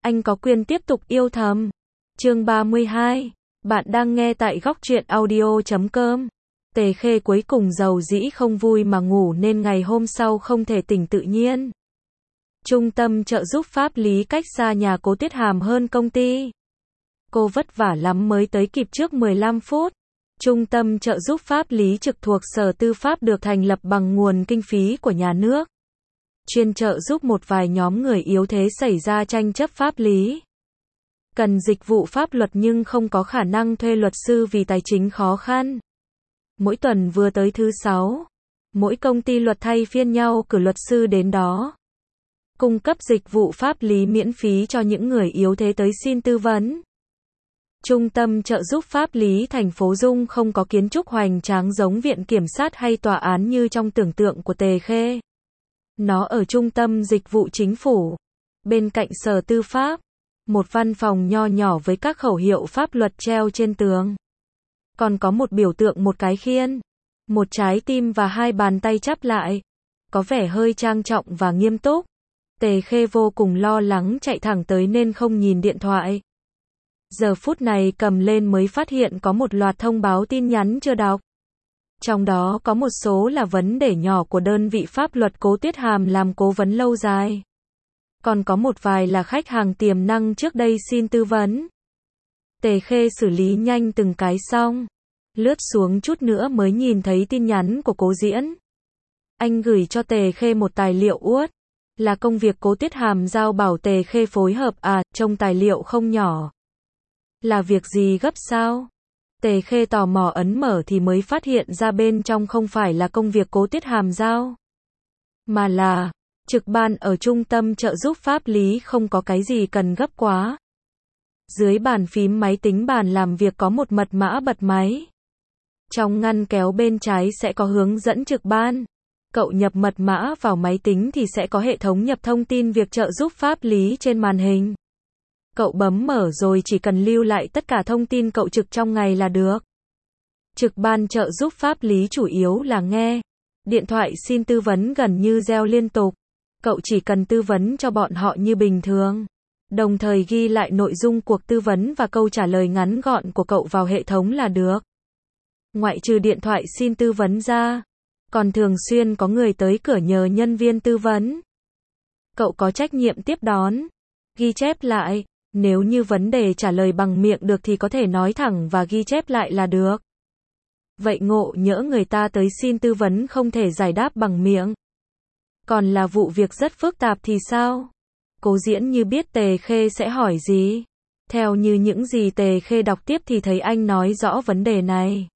Anh có quyền tiếp tục yêu thầm. Chương 32. Bạn đang nghe tại góc truyện audio.com. Tề Khê cuối cùng dầu dĩ không vui mà ngủ nên ngày hôm sau không thể tỉnh tự nhiên. Trung tâm trợ giúp pháp lý cách xa nhà Cố Tuyết Hàm hơn công ty. Cô vất vả lắm mới tới kịp trước 15 phút. Trung tâm trợ giúp pháp lý trực thuộc Sở Tư pháp được thành lập bằng nguồn kinh phí của nhà nước. Chuyên trợ giúp một vài nhóm người yếu thế xảy ra tranh chấp pháp lý. Cần dịch vụ pháp luật nhưng không có khả năng thuê luật sư vì tài chính khó khăn. Mỗi tuần vừa tới thứ 6, mỗi công ty luật thay phiên nhau cử luật sư đến đó. Cung cấp dịch vụ pháp lý miễn phí cho những người yếu thế tới xin tư vấn. Trung tâm trợ giúp pháp lý thành phố Dung không có kiến trúc hoành tráng giống viện kiểm sát hay tòa án như trong tưởng tượng của Tề Khê. Nó ở trung tâm dịch vụ chính phủ, bên cạnh Sở Tư pháp, một văn phòng nho nhỏ với các khẩu hiệu pháp luật treo trên tường. Còn có một biểu tượng một cái khiên, một trái tim và hai bàn tay chắp lại, có vẻ hơi trang trọng và nghiêm túc. Tề Khê vô cùng lo lắng chạy thẳng tới nên không nhìn điện thoại. Giờ phút này cầm lên mới phát hiện có một loạt thông báo tin nhắn chưa đọc. Trong đó có một số là vấn đề nhỏ của đơn vị pháp luật Cố Tuyết Hàm làm cố vấn lâu dài. Còn có một vài là khách hàng tiềm năng trước đây xin tư vấn. Tề Khê xử lý nhanh từng cái xong. Lướt xuống chút nữa mới nhìn thấy tin nhắn của Cố Diễn. Anh gửi cho Tề Khê một tài liệu uất. Là công việc Cố Tuyết Hàm giao bảo Tề Khê phối hợp trông tài liệu không nhỏ. Là việc gì gấp sao? Tề Khê tò mò ấn mở thì mới phát hiện ra bên trong không phải là công việc Cố Tuyết Hàm giao. Mà là, trực ban ở trung tâm trợ giúp pháp lý không có cái gì cần gấp quá. Dưới bàn phím máy tính bàn làm việc có một mật mã bật máy. Trong ngăn kéo bên trái sẽ có hướng dẫn trực ban. Cậu nhập mật mã vào máy tính thì sẽ có hệ thống nhập thông tin việc trợ giúp pháp lý trên màn hình. Cậu bấm mở rồi chỉ cần lưu lại tất cả thông tin cậu trực trong ngày là được. Trực ban trợ giúp pháp lý chủ yếu là nghe. Điện thoại xin tư vấn gần như reo liên tục. Cậu chỉ cần tư vấn cho bọn họ như bình thường. Đồng thời ghi lại nội dung cuộc tư vấn và câu trả lời ngắn gọn của cậu vào hệ thống là được. Ngoại trừ điện thoại xin tư vấn ra, còn thường xuyên có người tới cửa nhờ nhân viên tư vấn. Cậu có trách nhiệm tiếp đón, ghi chép lại. Nếu như vấn đề trả lời bằng miệng được thì có thể nói thẳng và ghi chép lại là được. Vậy ngộ nhỡ người ta tới xin tư vấn không thể giải đáp bằng miệng. Còn là vụ việc rất phức tạp thì sao? Cố Diễn như biết Tề Khê sẽ hỏi gì. Theo như những gì Tề Khê đọc tiếp thì thấy anh nói rõ vấn đề này.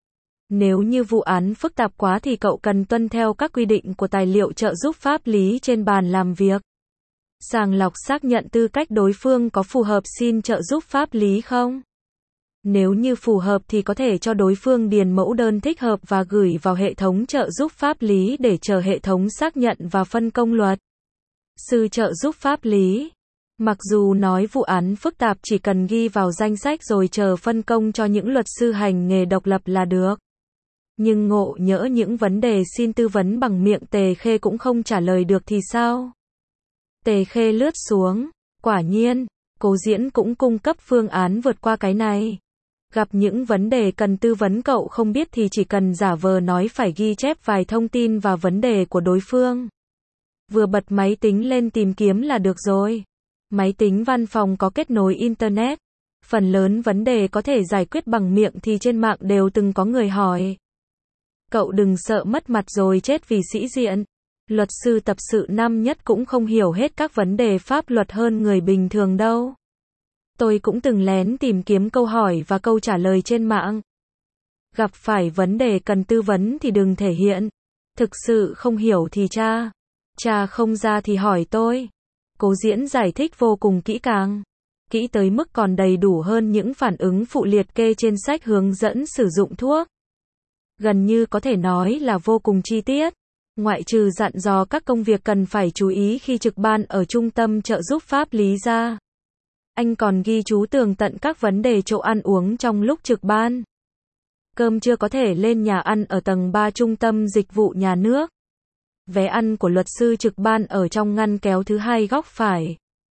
Nếu như vụ án phức tạp quá thì cậu cần tuân theo các quy định của tài liệu trợ giúp pháp lý trên bàn làm việc. Sàng lọc xác nhận tư cách đối phương có phù hợp xin trợ giúp pháp lý không? Nếu như phù hợp thì có thể cho đối phương điền mẫu đơn thích hợp và gửi vào hệ thống trợ giúp pháp lý để chờ hệ thống xác nhận và phân công luật sư trợ giúp pháp lý. Mặc dù nói vụ án phức tạp chỉ cần ghi vào danh sách rồi chờ phân công cho những luật sư hành nghề độc lập là được. Nhưng ngộ nhỡ những vấn đề xin tư vấn bằng miệng Tề Khê cũng không trả lời được thì sao? Tề Khê lướt xuống, quả nhiên, Cố Diễn cũng cung cấp phương án vượt qua cái này. Gặp những vấn đề cần tư vấn cậu không biết thì chỉ cần giả vờ nói phải ghi chép vài thông tin và vấn đề của đối phương. Vừa bật máy tính lên tìm kiếm là được rồi. Máy tính văn phòng có kết nối Internet. Phần lớn vấn đề có thể giải quyết bằng miệng thì trên mạng đều từng có người hỏi. Cậu đừng sợ mất mặt rồi chết vì sĩ diện. Luật sư tập sự năm nhất cũng không hiểu hết các vấn đề pháp luật hơn người bình thường đâu. Tôi cũng từng lén tìm kiếm câu hỏi và câu trả lời trên mạng. Gặp phải vấn đề cần tư vấn thì đừng thể hiện. Thực sự không hiểu thì tra không ra thì hỏi tôi. Cố Diễn giải thích vô cùng kỹ càng. Kỹ tới mức còn đầy đủ hơn những phản ứng phụ liệt kê trên sách hướng dẫn sử dụng thuốc. Gần như có thể nói là vô cùng chi tiết. Ngoại trừ dặn dò các công việc cần phải chú ý khi trực ban ở trung tâm trợ giúp pháp lý ra. Anh còn ghi chú tường tận các vấn đề chỗ ăn uống trong lúc trực ban. Cơm trưa có thể lên nhà ăn ở tầng 3 trung tâm dịch vụ nhà nước. Vé ăn của luật sư trực ban ở trong ngăn kéo thứ 2 góc phải.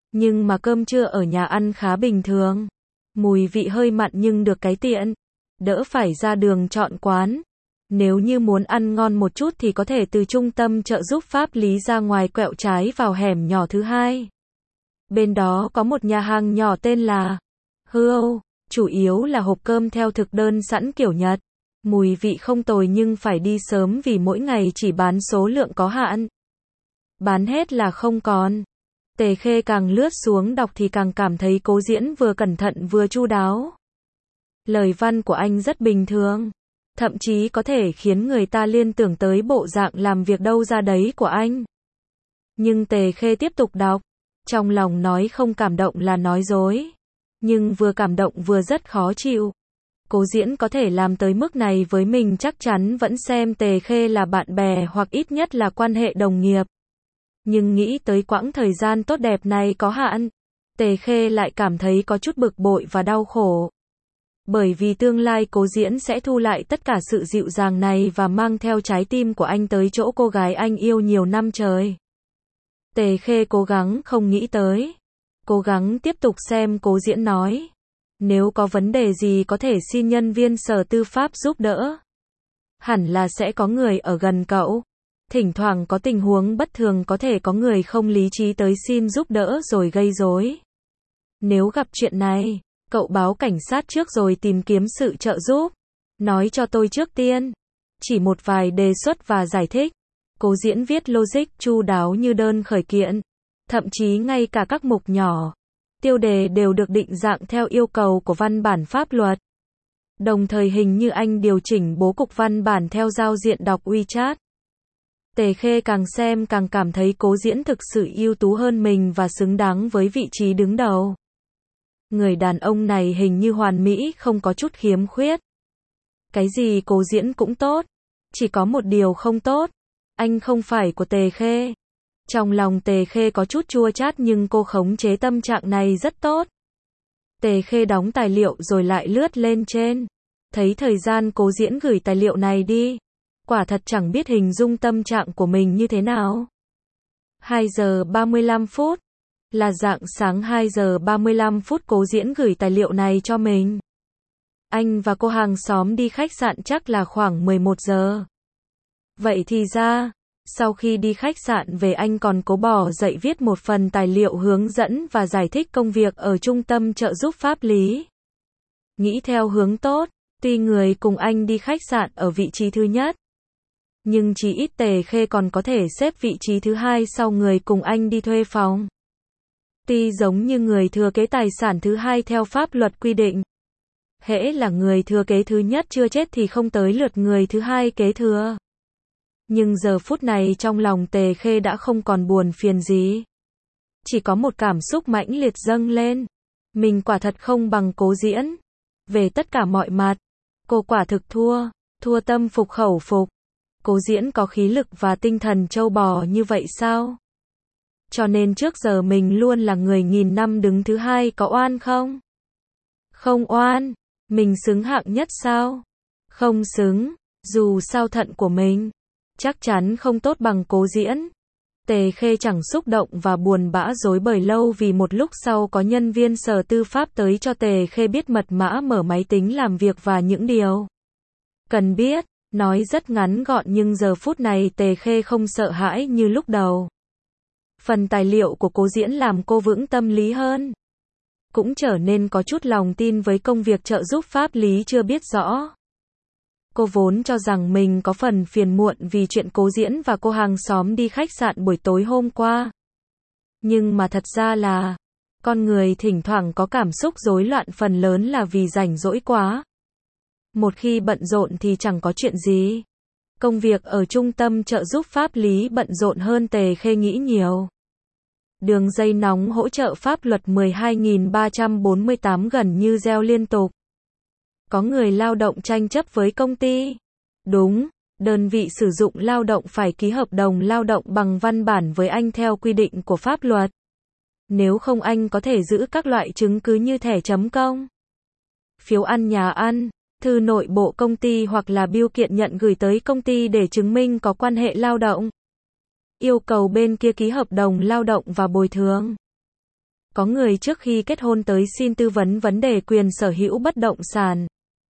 Nhưng mà cơm trưa ở nhà ăn khá bình thường. Mùi vị hơi mặn nhưng được cái tiện. Đỡ phải ra đường chọn quán. Nếu như muốn ăn ngon một chút thì có thể từ trung tâm trợ giúp pháp lý ra ngoài quẹo trái vào hẻm nhỏ thứ hai. Bên đó có một nhà hàng nhỏ tên là Hươu, chủ yếu là hộp cơm theo thực đơn sẵn kiểu Nhật. Mùi vị không tồi nhưng phải đi sớm vì mỗi ngày chỉ bán số lượng có hạn. Bán hết là không còn. Tề Khê càng lướt xuống đọc thì càng cảm thấy Cố Diễn vừa cẩn thận vừa chu đáo. Lời văn của anh rất bình thường, thậm chí có thể khiến người ta liên tưởng tới bộ dạng làm việc đâu ra đấy của anh. Nhưng Tề Khê tiếp tục đọc, trong lòng nói không cảm động là nói dối, nhưng vừa cảm động vừa rất khó chịu. Cố Diễn có thể làm tới mức này với mình chắc chắn vẫn xem Tề Khê là bạn bè hoặc ít nhất là quan hệ đồng nghiệp. Nhưng nghĩ tới quãng thời gian tốt đẹp này có hạn, Tề Khê lại cảm thấy có chút bực bội và đau khổ. Bởi vì tương lai Cố Diễn sẽ thu lại tất cả sự dịu dàng này và mang theo trái tim của anh tới chỗ cô gái anh yêu nhiều năm trời. Tề Khê cố gắng không nghĩ tới. Cố gắng tiếp tục xem Cố Diễn nói. Nếu có vấn đề gì có thể xin nhân viên sở tư pháp giúp đỡ. Hẳn là sẽ có người ở gần cậu. Thỉnh thoảng có tình huống bất thường có thể có người không lý trí tới xin giúp đỡ rồi gây rối. Nếu gặp chuyện này, cậu báo cảnh sát trước rồi tìm kiếm sự trợ giúp. Nói cho tôi trước tiên. Chỉ một vài đề xuất và giải thích. Cố Diễn viết logic chu đáo như đơn khởi kiện. Thậm chí ngay cả các mục nhỏ, tiêu đề đều được định dạng theo yêu cầu của văn bản pháp luật. Đồng thời hình như anh điều chỉnh bố cục văn bản theo giao diện đọc WeChat. Tề Khê càng xem càng cảm thấy Cố Diễn thực sự ưu tú hơn mình và xứng đáng với vị trí đứng đầu. Người đàn ông này hình như hoàn mỹ không có chút khiếm khuyết. Cái gì Cố Diễn cũng tốt. Chỉ có một điều không tốt. Anh không phải của Tề Khê. Trong lòng Tề Khê có chút chua chát nhưng cô khống chế tâm trạng này rất tốt. Tề Khê đóng tài liệu rồi lại lướt lên trên. Thấy thời gian Cố Diễn gửi tài liệu này đi. Quả thật chẳng biết hình dung tâm trạng của mình như thế nào. 2 giờ 35 phút. Là rạng sáng 2 giờ 35 phút Cố Diễn gửi tài liệu này cho mình. Anh và cô hàng xóm đi khách sạn chắc là khoảng 11 giờ. Vậy thì ra, sau khi đi khách sạn về anh còn cố bỏ dậy viết một phần tài liệu hướng dẫn và giải thích công việc ở trung tâm trợ giúp pháp lý. Nghĩ theo hướng tốt, tuy người cùng anh đi khách sạn ở vị trí thứ nhất. Nhưng chỉ ít Tề Khê còn có thể xếp vị trí thứ hai sau người cùng anh đi thuê phòng. Tuy giống như người thừa kế tài sản thứ hai theo pháp luật quy định. Hễ là người thừa kế thứ nhất chưa chết thì không tới lượt người thứ hai kế thừa. Nhưng giờ phút này trong lòng Tề Khê đã không còn buồn phiền gì. Chỉ có một cảm xúc mãnh liệt dâng lên. Mình quả thật không bằng Cố Diễn. Về tất cả mọi mặt, cô quả thực thua tâm phục khẩu phục. Cố Diễn có khí lực và tinh thần trâu bò như vậy sao? Cho nên trước giờ mình luôn là người nghìn năm đứng thứ hai, có oan không? Không oan. Mình xứng hạng nhất sao? Không xứng. Dù sao thận của mình chắc chắn không tốt bằng Cố Diễn. Tề Khê chẳng xúc động và buồn bã rối bời lâu vì một lúc sau có nhân viên sở tư pháp tới cho Tề Khê biết mật mã mở máy tính làm việc và những điều cần biết. Nói rất ngắn gọn nhưng giờ phút này Tề Khê không sợ hãi như lúc đầu. Phần tài liệu của Cố Diễn làm cô vững tâm lý hơn. Cũng trở nên có chút lòng tin với công việc trợ giúp pháp lý chưa biết rõ. Cô vốn cho rằng mình có phần phiền muộn vì chuyện Cố Diễn và cô hàng xóm đi khách sạn buổi tối hôm qua. Nhưng mà thật ra là, con người thỉnh thoảng có cảm xúc rối loạn phần lớn là vì rảnh rỗi quá. Một khi bận rộn thì chẳng có chuyện gì. Công việc ở trung tâm trợ giúp pháp lý bận rộn hơn Tề Khê nghĩ nhiều. Đường dây nóng hỗ trợ pháp luật 12.348 gần như reo liên tục. Có người lao động tranh chấp với công ty. Đúng, đơn vị sử dụng lao động phải ký hợp đồng lao động bằng văn bản với anh theo quy định của pháp luật. Nếu không anh có thể giữ các loại chứng cứ như thẻ chấm công, phiếu ăn nhà ăn, thư nội bộ công ty hoặc là bưu kiện nhận gửi tới công ty để chứng minh có quan hệ lao động. Yêu cầu bên kia ký hợp đồng lao động và bồi thường. Có người trước khi kết hôn tới xin tư vấn vấn đề quyền sở hữu bất động sản.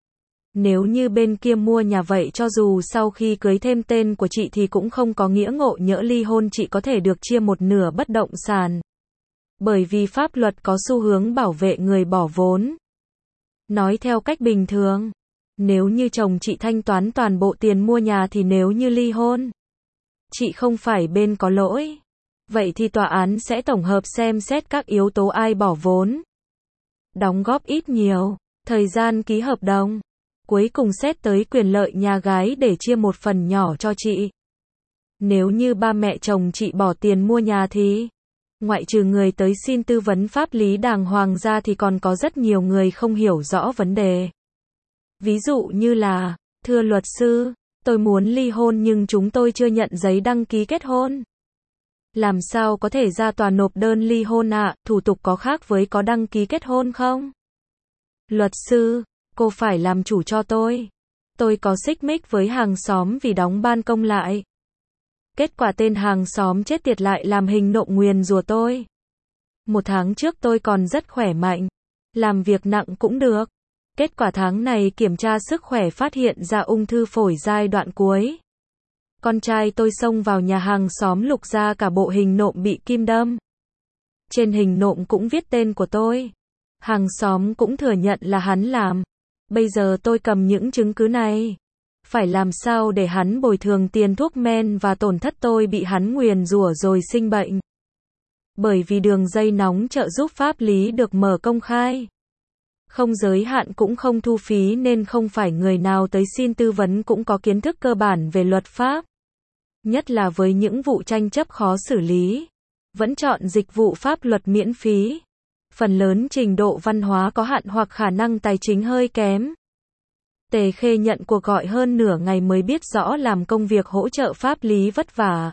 Nếu như bên kia mua nhà vậy cho dù sau khi cưới thêm tên của chị thì cũng không có nghĩa ngộ nhỡ ly hôn chị có thể được chia một nửa bất động sản. Bởi vì pháp luật có xu hướng bảo vệ người bỏ vốn. Nói theo cách bình thường, nếu như chồng chị thanh toán toàn bộ tiền mua nhà thì nếu như ly hôn, chị không phải bên có lỗi. Vậy thì tòa án sẽ tổng hợp xem xét các yếu tố ai bỏ vốn, đóng góp ít nhiều, thời gian ký hợp đồng. Cuối cùng xét tới quyền lợi nhà gái để chia một phần nhỏ cho chị. Nếu như ba mẹ chồng chị bỏ tiền mua nhà thì, ngoại trừ người tới xin tư vấn pháp lý đàng hoàng ra thì còn có rất nhiều người không hiểu rõ vấn đề. Ví dụ như là, thưa luật sư, tôi muốn ly hôn nhưng chúng tôi chưa nhận giấy đăng ký kết hôn. Làm sao có thể ra tòa nộp đơn ly hôn ạ, thủ tục có khác với có đăng ký kết hôn không? Luật sư, cô phải làm chủ cho tôi. Tôi có xích mích với hàng xóm vì đóng ban công lại. Kết quả tên hàng xóm chết tiệt lại làm hình nộm nguyền rủa tôi. 1 tháng trước tôi còn rất khỏe mạnh, làm việc nặng cũng được. Kết quả tháng này kiểm tra sức khỏe phát hiện ra ung thư phổi giai đoạn cuối. Con trai tôi xông vào nhà hàng xóm lục ra cả bộ hình nộm bị kim đâm. Trên hình nộm cũng viết tên của tôi. Hàng xóm cũng thừa nhận là hắn làm. Bây giờ tôi cầm những chứng cứ này. Phải làm sao để hắn bồi thường tiền thuốc men và tổn thất tôi bị hắn nguyền rủa rồi sinh bệnh. Bởi vì đường dây nóng trợ giúp pháp lý được mở công khai. Không giới hạn cũng không thu phí nên không phải người nào tới xin tư vấn cũng có kiến thức cơ bản về luật pháp. Nhất là với những vụ tranh chấp khó xử lý. Vẫn chọn dịch vụ pháp luật miễn phí. Phần lớn trình độ văn hóa có hạn hoặc khả năng tài chính hơi kém. Tề Khê nhận cuộc gọi hơn nửa ngày mới biết rõ làm công việc hỗ trợ pháp lý vất vả.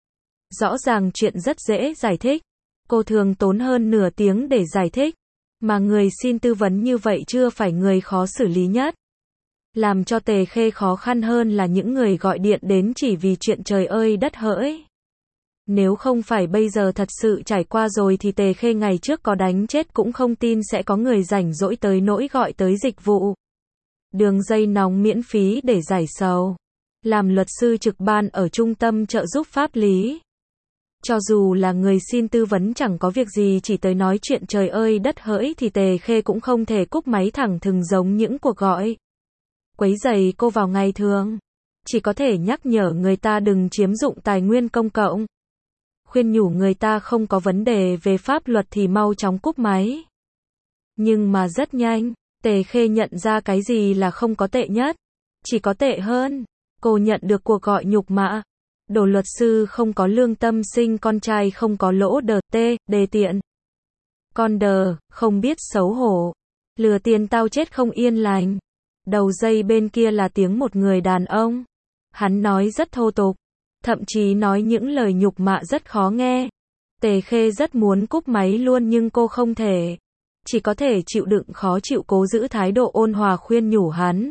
Rõ ràng chuyện rất dễ giải thích. Cô thường tốn hơn nửa tiếng để giải thích. Mà người xin tư vấn như vậy chưa phải người khó xử lý nhất. Làm cho Tề Khê khó khăn hơn là những người gọi điện đến chỉ vì chuyện trời ơi đất hỡi. Nếu không phải bây giờ thật sự trải qua rồi thì Tề Khê ngày trước có đánh chết cũng không tin sẽ có người rảnh rỗi tới nỗi gọi tới dịch vụ. Đường dây nóng miễn phí để giải sầu. Làm luật sư trực ban ở trung tâm trợ giúp pháp lý. Cho dù là người xin tư vấn chẳng có việc gì chỉ tới nói chuyện trời ơi đất hỡi thì Tề Khê cũng không thể cúp máy thẳng thừng giống những cuộc gọi quấy rầy cô vào ngày thường. Chỉ có thể nhắc nhở người ta đừng chiếm dụng tài nguyên công cộng. Khuyên nhủ người ta không có vấn đề về pháp luật thì mau chóng cúp máy. Nhưng mà rất nhanh, Tề Khê nhận ra cái gì là không có tệ nhất. Chỉ có tệ hơn. Cô nhận được cuộc gọi nhục mạ. Đồ luật sư không có lương tâm sinh con trai không có lỗ đờ tê, đề tiện. Con đờ, không biết xấu hổ. Lừa tiền tao chết không yên lành. Đầu dây bên kia là tiếng một người đàn ông. Hắn nói rất thô tục. Thậm chí nói những lời nhục mạ rất khó nghe. Tề Khê rất muốn cúp máy luôn nhưng cô không thể. Chỉ có thể chịu đựng khó chịu cố giữ thái độ ôn hòa khuyên nhủ hắn.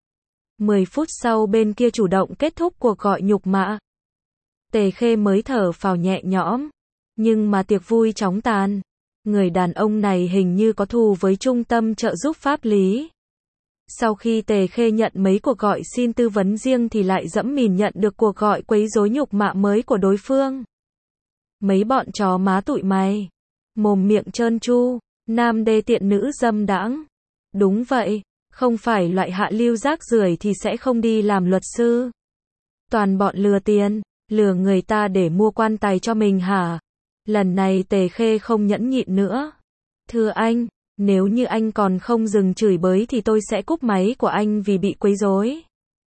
10 phút sau bên kia chủ động kết thúc cuộc gọi nhục mạ. Tề Khê mới thở phào nhẹ nhõm. Nhưng mà tiệc vui chóng tàn. Người đàn ông này hình như có thù với trung tâm trợ giúp pháp lý. Sau khi Tề Khê nhận mấy cuộc gọi xin tư vấn riêng thì lại dẫm mìn nhận được cuộc gọi quấy rối nhục mạ mới của đối phương. Mấy bọn chó má tụi mày. Mồm miệng trơn tru. Nam đê tiện nữ dâm đãng. Đúng vậy. Không phải loại hạ lưu rác rưởi thì sẽ không đi làm luật sư. Toàn bọn lừa tiền. Lừa người ta để mua quan tài cho mình hả? Lần này Tề Khê không nhẫn nhịn nữa. Thưa anh, nếu như anh còn không dừng chửi bới thì tôi sẽ cúp máy của anh vì bị quấy rối.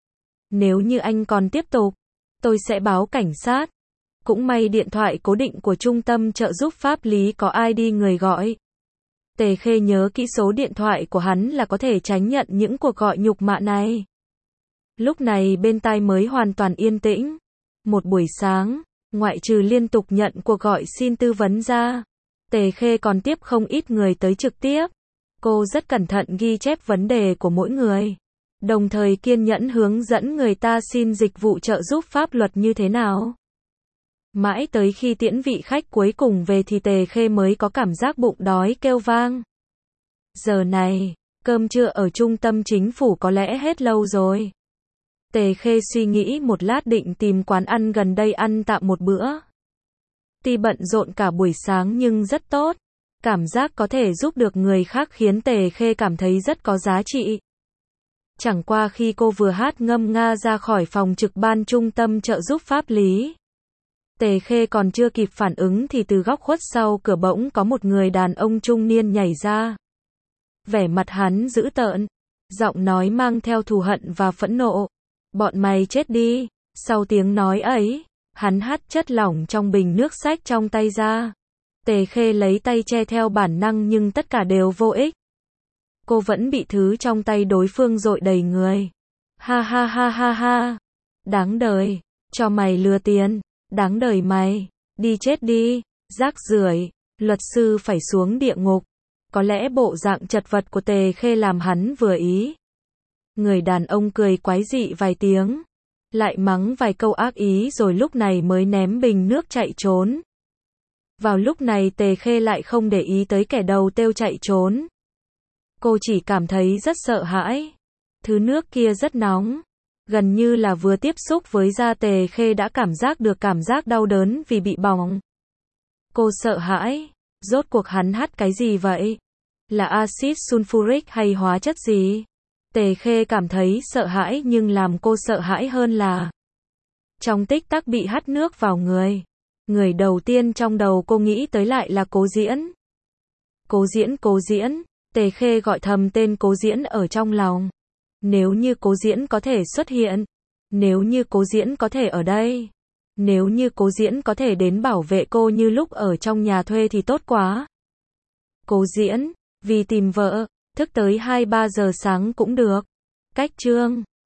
Nếu như anh còn tiếp tục, tôi sẽ báo cảnh sát. Cũng may điện thoại cố định của trung tâm trợ giúp pháp lý có ID người gọi. Tề Khê nhớ kỹ số điện thoại của hắn là có thể tránh nhận những cuộc gọi nhục mạ này. Lúc này bên tai mới hoàn toàn yên tĩnh. Một buổi sáng, ngoại trừ liên tục nhận cuộc gọi xin tư vấn ra, Tề Khê còn tiếp không ít người tới trực tiếp. Cô rất cẩn thận ghi chép vấn đề của mỗi người, đồng thời kiên nhẫn hướng dẫn người ta xin dịch vụ trợ giúp pháp luật như thế nào. Mãi tới khi tiễn vị khách cuối cùng về thì Tề Khê mới có cảm giác bụng đói kêu vang. Giờ này, cơm trưa ở trung tâm chính phủ có lẽ hết lâu rồi. Tề Khê suy nghĩ một lát định tìm quán ăn gần đây ăn tạm một bữa. Tuy bận rộn cả buổi sáng nhưng rất tốt. Cảm giác có thể giúp được người khác khiến Tề Khê cảm thấy rất có giá trị. Chẳng qua khi cô vừa hát ngâm nga ra khỏi phòng trực ban trung tâm trợ giúp pháp lý, Tề Khê còn chưa kịp phản ứng thì từ góc khuất sau cửa bỗng có một người đàn ông trung niên nhảy ra. Vẻ mặt hắn dữ tợn, giọng nói mang theo thù hận và phẫn nộ. Bọn mày chết đi. Sau tiếng nói ấy, hắn hắt chất lỏng trong bình nước sách trong tay ra. Tề Khê lấy tay che theo bản năng nhưng tất cả đều vô ích. Cô vẫn bị thứ trong tay đối phương dội đầy người. Ha ha ha ha ha. Đáng đời. Cho mày lừa tiền. Đáng đời mày. Đi chết đi. Rác rưởi. Luật sư phải xuống địa ngục. Có lẽ bộ dạng chật vật của Tề Khê làm hắn vừa ý. Người đàn ông cười quái dị vài tiếng. Lại mắng vài câu ác ý rồi lúc này mới ném bình nước chạy trốn. Vào lúc này Tề Khê lại không để ý tới kẻ đầu têu chạy trốn. Cô chỉ cảm thấy rất sợ hãi. Thứ nước kia rất nóng. Gần như là vừa tiếp xúc với da Tề Khê đã cảm giác được cảm giác đau đớn vì bị bỏng. Cô sợ hãi. Rốt cuộc hắn hắt cái gì vậy? Là axit sulfuric hay hóa chất gì? Tề Khê cảm thấy sợ hãi nhưng làm cô sợ hãi hơn là trong tích tắc bị hắt nước vào người. Người đầu tiên trong đầu cô nghĩ tới lại là Cố Diễn. Cố Diễn, Cố Diễn. Tề Khê gọi thầm tên Cố Diễn ở trong lòng. Nếu như Cố Diễn có thể xuất hiện. Nếu như Cố Diễn có thể ở đây. Nếu như Cố Diễn có thể đến bảo vệ cô như lúc ở trong nhà thuê thì tốt quá. Cố Diễn, vì tìm vợ, thức tới 2-3 giờ sáng cũng được. Cách chương